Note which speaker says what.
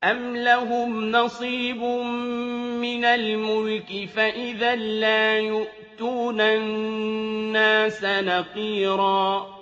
Speaker 1: أَمْ لَهُمْ نَصِيبٌ مِّنَ الْمُلْكِ فَإِذًا لَّا يُؤْتُونَ النَّاسَ نَقِيرًا